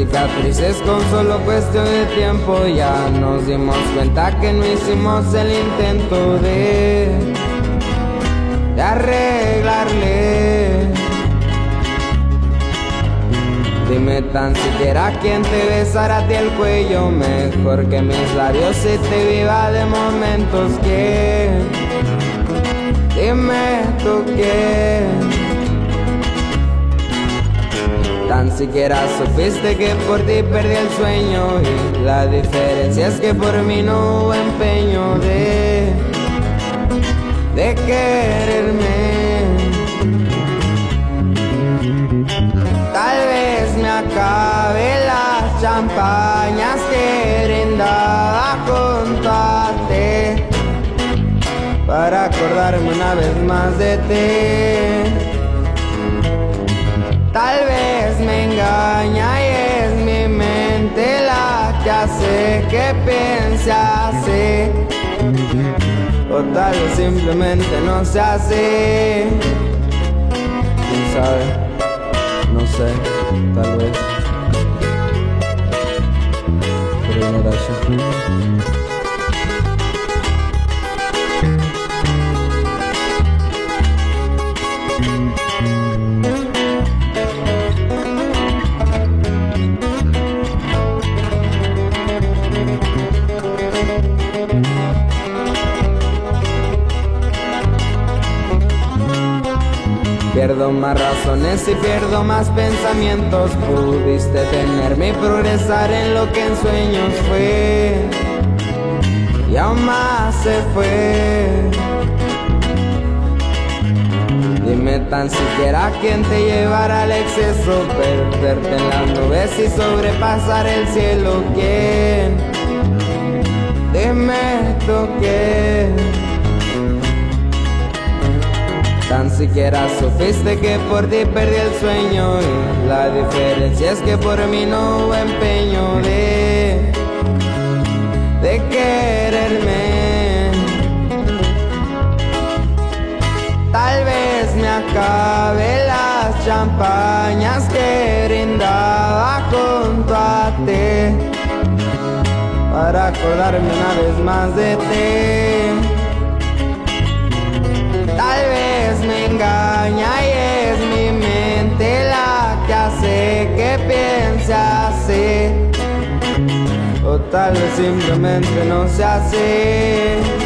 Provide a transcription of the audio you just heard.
cicatrices con solo cuestión de tiempo. Ya nos dimos cuenta que no hicimos el intento de arreglarle. Dime tan siquiera quién te besará a ti el cuello mejor que mis labios si te viva de momentos. ¿Quién? Dime tú quién. Tan siquiera supiste que por ti perdí el sueño, y la diferencia es que por mí no hubo empeño de quererme. Tal vez me acabe las champañas que brindaba junto a ti, para acordarme una vez más de ti. Tal vez me engaña y es mi mente la que hace que piense así, o tal vez simplemente no sea así. ¿Quién sabe? No sé, tal vez. Pero no era yo. Pierdo más razones y pierdo más pensamientos. Pudiste tenerme y progresar en lo que en sueños fue, y aún más se fue. Dime tan siquiera quién te llevará al exceso, perderte en las nubes y sobrepasar el cielo. ¿Quién? Dime tú quién. Tan siquiera supiste que por ti perdí el sueño, y la diferencia es que por mí no hubo empeño de quererme. Tal vez me acabe las champañas que brindaba junto a ti, para acordarme una vez más de ti. Tal vez me engaña y es mi mente la que hace que piense así, o tal vez simplemente no sea así.